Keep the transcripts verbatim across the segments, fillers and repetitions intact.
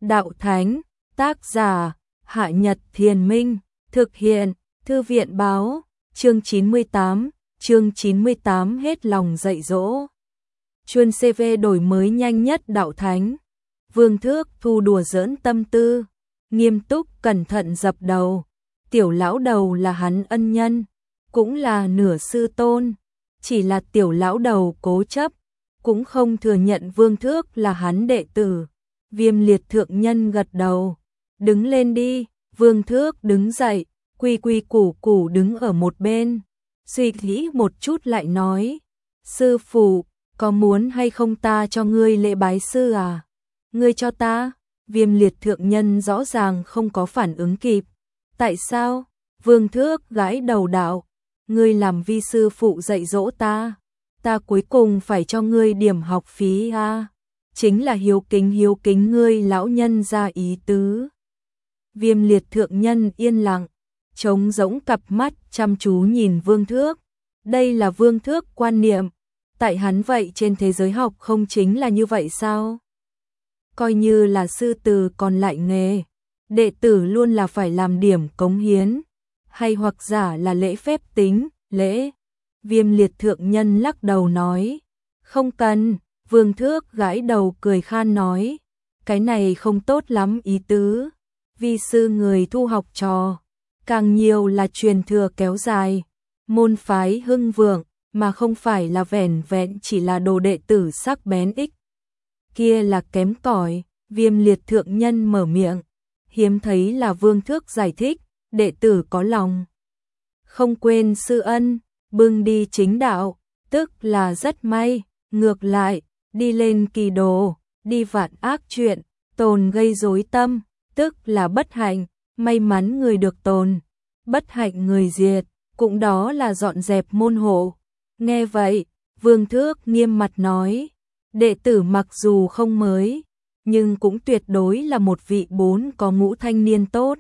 Đạo Thánh, tác giả, Hạ Nhật Thiền Minh, thực hiện, Thư viện Báo, chương chín mươi tám, chương chín mươi tám hết lòng dạy dỗ. Chuyên xê vê đổi mới nhanh nhất Đạo Thánh. Vương Thước thu đùa giỡn tâm tư, nghiêm túc cẩn thận dập đầu. Tiểu lão đầu là hắn ân nhân, cũng là nửa sư tôn, chỉ là tiểu lão đầu cố chấp, cũng không thừa nhận Vương Thước là hắn đệ tử. Viêm Liệt thượng nhân gật đầu, đứng lên đi. Vương Thước đứng dậy, quy quy củ củ đứng ở một bên, suy nghĩ một chút lại nói, sư phụ, có muốn hay không ta cho ngươi lễ bái sư à? Ngươi cho ta? Viêm Liệt thượng nhân rõ ràng không có phản ứng kịp. Tại sao? Vương Thước gãi đầu đạo, ngươi làm vi sư phụ dạy dỗ ta, ta cuối cùng phải cho ngươi điểm học phí à? Chính là hiếu kính hiếu kính ngươi lão nhân ra ý tứ. Viêm Liệt thượng nhân yên lặng, trống rỗng cặp mắt chăm chú nhìn Vương Thước. Đây là Vương Thước quan niệm, tại hắn vậy trên thế giới học không chính là như vậy sao? Coi như là sư từ còn lại nghề, đệ tử luôn là phải làm điểm cống hiến, hay hoặc giả là lễ phép tính, lễ. Viêm Liệt thượng nhân lắc đầu nói, không cần. Vương Thước gãi đầu cười khan nói, cái này không tốt lắm ý tứ. Vi sư người thu học trò, càng nhiều là truyền thừa kéo dài, môn phái hưng vượng, mà không phải là vẻn vẹn chỉ là đồ đệ tử sắc bén ích. Kia là kém cỏi. Viêm Liệt thượng nhân mở miệng, hiếm thấy là Vương Thước giải thích, đệ tử có lòng không quên sư ân, bưng đi chính đạo, tức là rất may, ngược lại, đi lên kỳ đồ, đi vạn ác chuyện, tồn gây rối tâm, tức là bất hạnh, may mắn người được tồn, bất hạnh người diệt, cũng đó là dọn dẹp môn hộ. Nghe vậy, Vương Thước nghiêm mặt nói, đệ tử mặc dù không mới, nhưng cũng tuyệt đối là một vị bốn có ngũ thanh niên tốt.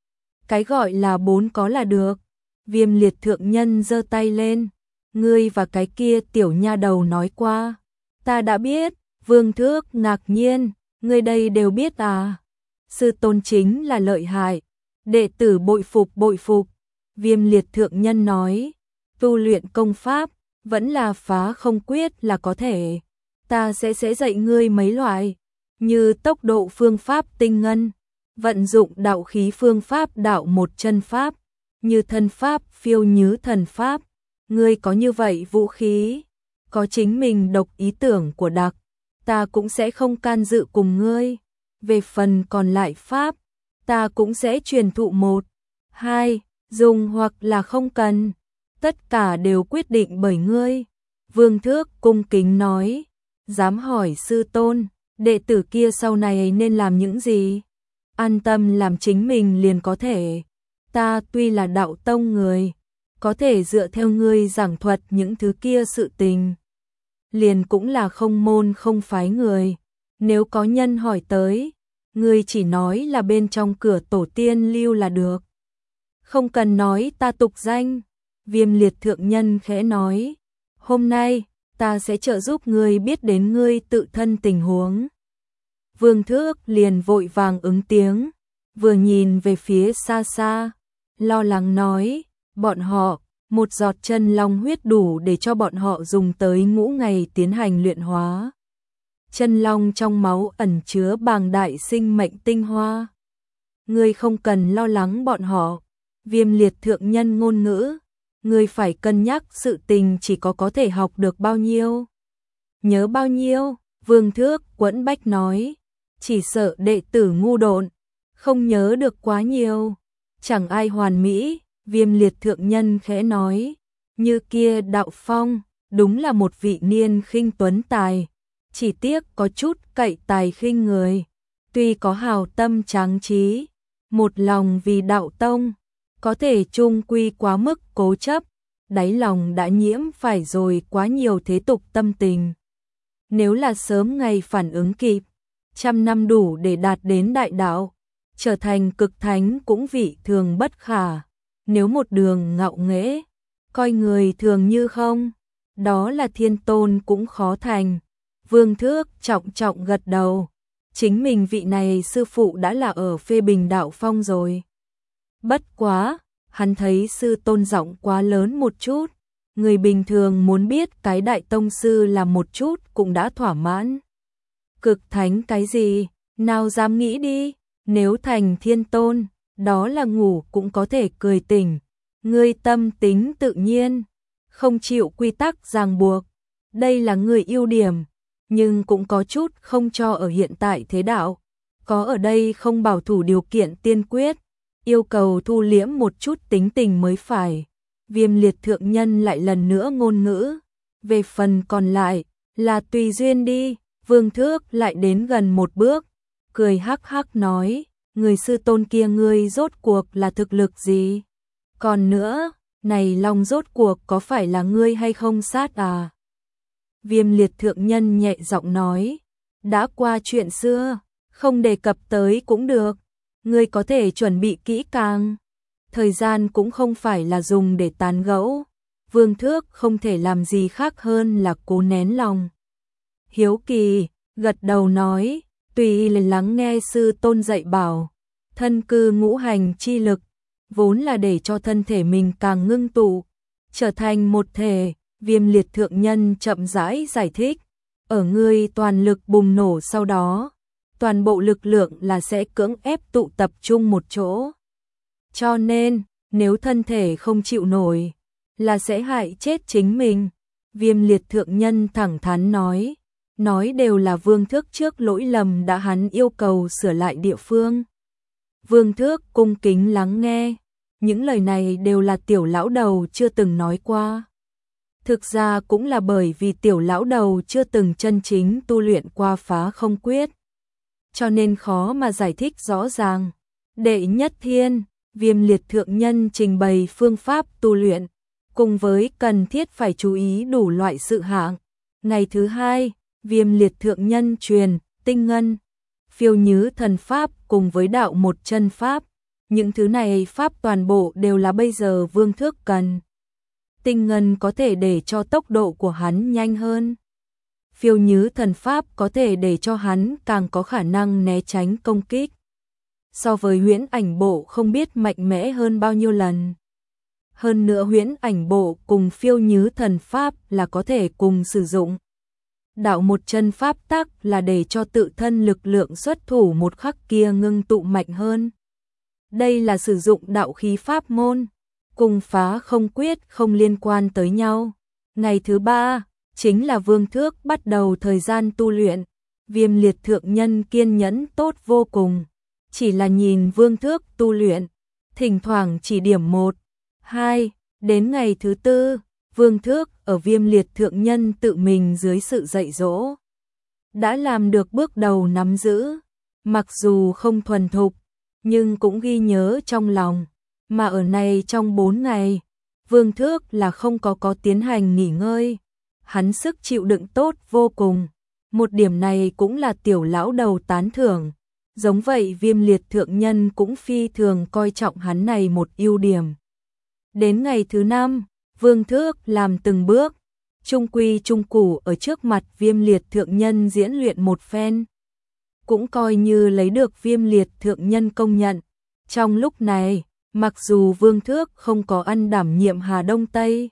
Cái gọi là bốn có là được. Viêm Liệt thượng nhân giơ tay lên, ngươi và cái kia tiểu nha đầu nói qua, ta đã biết. Vương Thước ngạc nhiên, ngươi đây đều biết à? Sư tôn chính là lợi hại, đệ tử bội phục bội phục. Viêm Liệt thượng nhân nói, tu luyện công pháp, vẫn là phá không quyết là có thể. Ta sẽ sẽ dạy ngươi mấy loại, như tốc độ phương pháp tinh ngân, vận dụng đạo khí phương pháp đạo một chân pháp, như thân pháp phiêu như thần pháp. Ngươi có như vậy vũ khí, có chính mình độc ý tưởng của đặc, ta cũng sẽ không can dự cùng ngươi. Về phần còn lại pháp, ta cũng sẽ truyền thụ một, hai, dùng hoặc là không cần, tất cả đều quyết định bởi ngươi. Vương Thước cung kính nói, dám hỏi sư tôn, đệ tử kia sau này nên làm những gì? An tâm làm chính mình liền có thể. Ta tuy là đạo tông người, có thể dựa theo ngươi giảng thuật những thứ kia sự tình, liền cũng là không môn không phái người. Nếu có nhân hỏi tới, ngươi chỉ nói là bên trong cửa tổ tiên lưu là được, không cần nói ta tục danh. Viêm Liệt thượng nhân khẽ nói, hôm nay ta sẽ trợ giúp ngươi biết đến ngươi tự thân tình huống. Vương Thước liền vội vàng ứng tiếng, vừa nhìn về phía xa xa, lo lắng nói, bọn họ, một giọt chân long huyết đủ để cho bọn họ dùng tới ngũ ngày tiến hành luyện hóa. Chân long trong máu ẩn chứa bàng đại sinh mệnh tinh hoa. Ngươi không cần lo lắng bọn họ. Viêm Liệt thượng nhân ngôn ngữ, ngươi phải cân nhắc sự tình chỉ có có thể học được bao nhiêu, nhớ bao nhiêu. Vương Thước quẫn bách nói, chỉ sợ đệ tử ngu độn, không nhớ được quá nhiều, chẳng ai hoàn mỹ. Viêm Liệt thượng nhân khẽ nói, như kia Đạo Phong, đúng là một vị niên khinh tuấn tài, chỉ tiếc có chút cậy tài khinh người, tuy có hào tâm tráng trí, một lòng vì đạo tông, có thể chung quy quá mức cố chấp, đáy lòng đã nhiễm phải rồi quá nhiều thế tục tâm tình. Nếu là sớm ngày phản ứng kịp, trăm năm đủ để đạt đến đại đạo, trở thành cực thánh cũng vị thường bất khả. Nếu một đường ngạo nghễ, coi người thường như không, đó là thiên tôn cũng khó thành. Vương Thước trọng trọng gật đầu, chính mình vị này sư phụ đã là ở phê bình đạo phong rồi. Bất quá, hắn thấy sư tôn giọng quá lớn một chút, người bình thường muốn biết cái đại tông sư là một chút cũng đã thỏa mãn. Cực thánh cái gì, nào dám nghĩ đi, nếu thành thiên tôn, đó là ngủ cũng có thể cười tỉnh. Ngươi tâm tính tự nhiên, không chịu quy tắc ràng buộc, đây là người ưu điểm, nhưng cũng có chút không cho ở hiện tại thế đạo. Có ở đây không bảo thủ điều kiện tiên quyết, yêu cầu thu liễm một chút tính tình mới phải. Viêm liệt thượng nhân lại lần nữa ngôn ngữ. Về phần còn lại, là tùy duyên đi. Vương Thước lại đến gần một bước, cười hắc hắc nói, người sư tôn kia ngươi rốt cuộc là thực lực gì? Còn nữa, này lòng rốt cuộc có phải là ngươi hay không sát à? Viêm liệt thượng nhân nhẹ giọng nói, đã qua chuyện xưa, không đề cập tới cũng được, ngươi có thể chuẩn bị kỹ càng. Thời gian cũng không phải là dùng để tán gẫu. Vương Thước không thể làm gì khác hơn là cố nén lòng hiếu kỳ, gật đầu nói, tùy lắng nghe sư tôn dạy bảo, thân cư ngũ hành chi lực, vốn là để cho thân thể mình càng ngưng tụ, trở thành một thể. Viêm liệt thượng nhân chậm rãi giải thích, ở ngươi toàn lực bùng nổ sau đó, toàn bộ lực lượng là sẽ cưỡng ép tụ tập trung một chỗ. Cho nên, nếu thân thể không chịu nổi, là sẽ hại chết chính mình. Viêm liệt thượng nhân thẳng thắn nói, nói đều là Vương Thước trước lỗi lầm đã hắn yêu cầu sửa lại địa phương. Vương Thước cung kính lắng nghe, những lời này đều là tiểu lão đầu chưa từng nói qua. Thực ra cũng là bởi vì tiểu lão đầu chưa từng chân chính tu luyện qua phá không quyết, cho nên khó mà giải thích rõ ràng. Đệ nhất thiên, Viêm liệt thượng nhân trình bày phương pháp tu luyện, cùng với cần thiết phải chú ý đủ loại sự hạng. Ngày thứ hai, Viêm liệt thượng nhân truyền tinh ngân, phiêu nhứ thần pháp cùng với đạo một chân pháp. Những thứ này pháp toàn bộ đều là bây giờ Vương Thước cần. Tinh ngân có thể để cho tốc độ của hắn nhanh hơn. Phiêu nhứ thần pháp có thể để cho hắn càng có khả năng né tránh công kích. So với huyễn ảnh bộ không biết mạnh mẽ hơn bao nhiêu lần. Hơn nữa huyễn ảnh bộ cùng phiêu nhứ thần pháp là có thể cùng sử dụng. Đạo một chân pháp tắc là để cho tự thân lực lượng xuất thủ một khắc kia ngưng tụ mạnh hơn. Đây là sử dụng đạo khí pháp môn, cùng phá không quyết không liên quan tới nhau. Ngày thứ ba, chính là Vương Thước bắt đầu thời gian tu luyện. Viêm liệt thượng nhân kiên nhẫn tốt vô cùng, chỉ là nhìn Vương Thước tu luyện, thỉnh thoảng chỉ điểm một, hai, đến ngày thứ tư, Vương Thước ở Viêm liệt thượng nhân tự mình dưới sự dạy dỗ, đã làm được bước đầu nắm giữ, mặc dù không thuần thục, nhưng cũng ghi nhớ trong lòng, mà ở này trong bốn ngày, Vương Thước là không có có tiến hành nghỉ ngơi, hắn sức chịu đựng tốt vô cùng, một điểm này cũng là tiểu lão đầu tán thưởng. Giống vậy Viêm liệt thượng nhân cũng phi thường coi trọng hắn này một ưu điểm. Đến ngày thứ năm, Vương Thước làm từng bước, trung quy trung củ ở trước mặt Viêm liệt thượng nhân diễn luyện một phen. Cũng coi như lấy được Viêm liệt thượng nhân công nhận. Trong lúc này, mặc dù Vương Thước không có ăn đảm nhiệm Hà Đông Tây,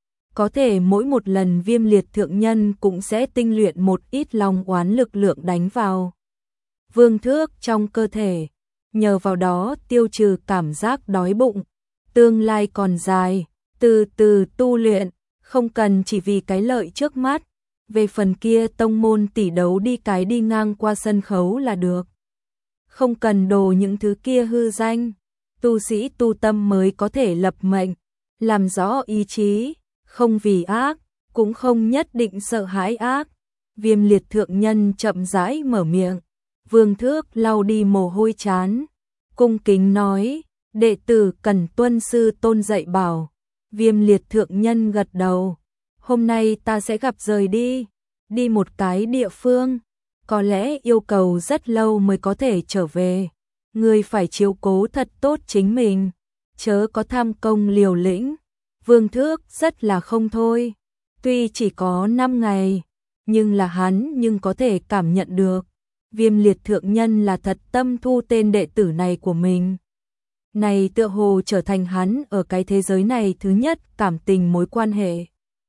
có thể mỗi một lần Viêm liệt thượng nhân cũng sẽ tinh luyện một ít lòng oán lực lượng đánh vào Vương Thước trong cơ thể, nhờ vào đó tiêu trừ cảm giác đói bụng. Tương lai còn dài, từ từ tu luyện, không cần chỉ vì cái lợi trước mắt. Về phần kia tông môn tỷ đấu đi cái đi ngang qua sân khấu là được. Không cần đồ những thứ kia hư danh, tu sĩ tu tâm mới có thể lập mệnh, làm rõ ý chí, không vì ác, cũng không nhất định sợ hãi ác. Viêm liệt thượng nhân chậm rãi mở miệng. Vương Thước lau đi mồ hôi chán, cung kính nói, đệ tử cần tuân sư tôn dạy bảo. Viêm liệt thượng nhân gật đầu, hôm nay ta sẽ gặp rời đi, đi một cái địa phương, có lẽ yêu cầu rất lâu mới có thể trở về. Ngươi phải chiếu cố thật tốt chính mình, chớ có tham công liều lĩnh. Vương Thước rất là không thôi, tuy chỉ có năm ngày, nhưng là hắn nhưng có thể cảm nhận được. Viêm liệt thượng nhân là thật tâm thu tên đệ tử này của mình. Này tựa hồ trở thành hắn ở cái thế giới này thứ nhất cảm tình mối quan hệ.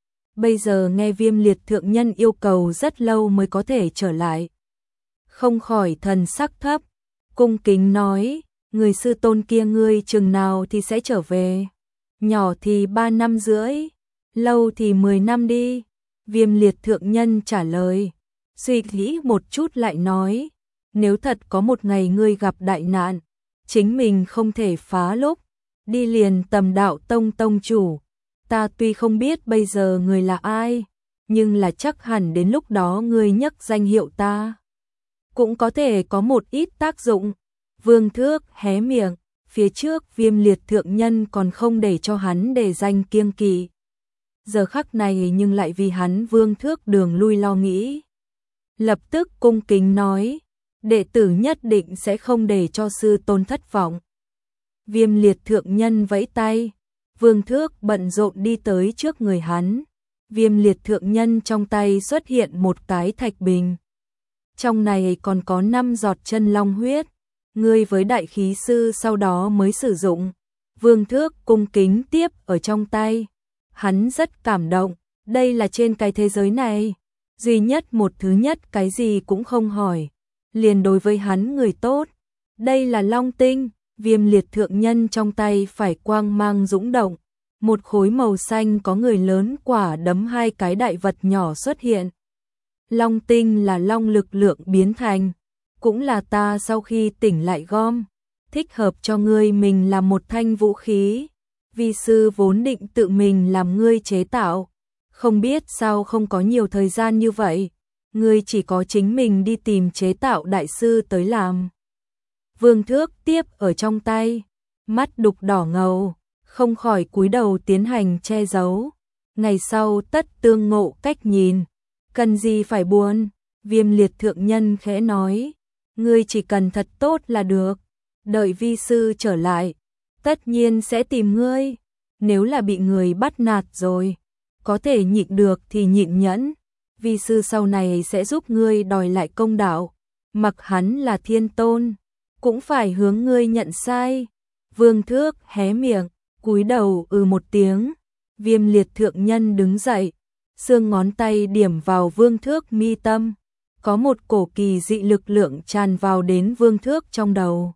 Bây giờ nghe viêm liệt thượng nhân yêu cầu rất lâu mới có thể trở lại. Không khỏi thần sắc thấp, cung kính nói, người sư tôn kia ngươi chừng nào thì sẽ trở về. Nhỏ thì ba năm rưỡi, lâu thì mười năm đi. Viêm liệt thượng nhân trả lời, suy nghĩ một chút lại nói, nếu thật có một ngày ngươi gặp đại nạn, chính mình không thể phá lúc, đi liền tầm đạo tông tông chủ. Ta tuy không biết bây giờ người là ai, nhưng là chắc hẳn đến lúc đó ngươi nhắc danh hiệu ta cũng có thể có một ít tác dụng. Vương Thước hé miệng, phía trước viêm liệt thượng nhân còn không để cho hắn để danh kiêng kỵ. Giờ khắc này nhưng lại vì hắn Vương Thước đường lui lo nghĩ. Lập tức cung kính nói, đệ tử nhất định sẽ không để cho sư tôn thất vọng. Viêm liệt thượng nhân vẫy tay, Vương Thước bận rộn đi tới trước người hắn. Viêm liệt thượng nhân trong tay xuất hiện một cái thạch bình. Trong này còn có năm giọt chân long huyết, ngươi với đại khí sư sau đó mới sử dụng. Vương Thước cung kính tiếp ở trong tay. Hắn rất cảm động, đây là trên cái thế giới này, duy nhất một thứ nhất cái gì cũng không hỏi, liền đối với hắn người tốt. Đây là long tinh, viêm liệt thượng nhân trong tay phải quang mang dũng động. Một khối màu xanh có người lớn quả đấm hai cái đại vật nhỏ xuất hiện. Long tinh là long lực lượng biến thành, cũng là ta sau khi tỉnh lại gom, thích hợp cho ngươi mình làm một thanh vũ khí. Vi sư vốn định tự mình làm ngươi chế tạo, không biết sao không có nhiều thời gian như vậy, ngươi chỉ có chính mình đi tìm chế tạo đại sư tới làm. Vương Thước tiếp ở trong tay, mắt đục đỏ ngầu, không khỏi cúi đầu tiến hành che giấu. Ngày sau tất tương ngộ cách nhìn, cần gì phải buồn. Viêm liệt thượng nhân khẽ nói, ngươi chỉ cần thật tốt là được, đợi vi sư trở lại, tất nhiên sẽ tìm ngươi. Nếu là bị người bắt nạt rồi, có thể nhịn được thì nhịn nhẫn, vi sư sau này sẽ giúp ngươi đòi lại công đạo. Mặc hắn là thiên tôn, cũng phải hướng ngươi nhận sai. Vương Thước hé miệng, cúi đầu ừ một tiếng. Viêm liệt thượng nhân đứng dậy, xương ngón tay điểm vào Vương Thước mi tâm, có một cổ kỳ dị lực lượng tràn vào đến Vương Thước trong đầu.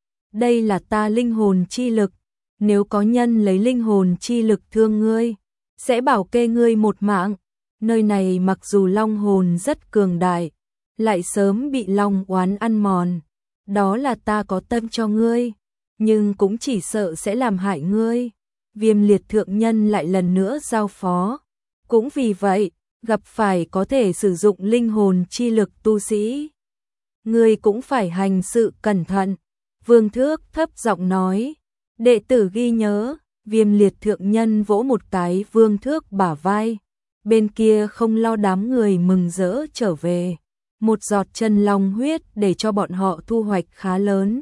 Đây là ta linh hồn chi lực, nếu có nhân lấy linh hồn chi lực thương ngươi, sẽ bảo kê ngươi một mạng. Nơi này mặc dù long hồn rất cường đại, lại sớm bị long oán ăn mòn, đó là ta có tâm cho ngươi, nhưng cũng chỉ sợ sẽ làm hại ngươi. Viêm liệt thượng nhân lại lần nữa giao phó, cũng vì vậy, gặp phải có thể sử dụng linh hồn chi lực tu sĩ, ngươi cũng phải hành sự cẩn thận. Vương Thước thấp giọng nói, đệ tử ghi nhớ. Viêm liệt thượng nhân vỗ một cái Vương Thước bả vai, bên kia không lo đám người mừng rỡ trở về, một giọt chân long huyết để cho bọn họ thu hoạch khá lớn.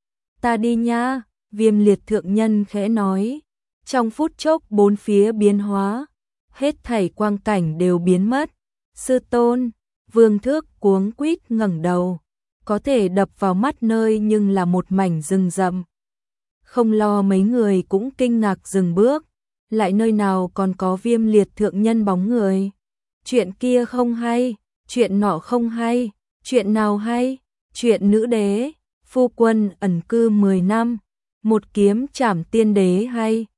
Ta đi nha. Viêm liệt thượng nhân khẽ nói. Trong phút chốc bốn phía biến hóa, hết thảy quang cảnh đều biến mất. Sư tôn. Vương Thước cuống quýt ngẩng đầu, có thể đập vào mắt nơi nhưng là một mảnh rừng rậm. Không lo mấy người cũng kinh ngạc dừng bước, lại nơi nào còn có viêm liệt thượng nhân bóng người. Chuyện kia không hay, chuyện nọ không hay, chuyện nào hay, chuyện nữ đế, phu quân ẩn cư mười năm, một kiếm trảm tiên đế hay.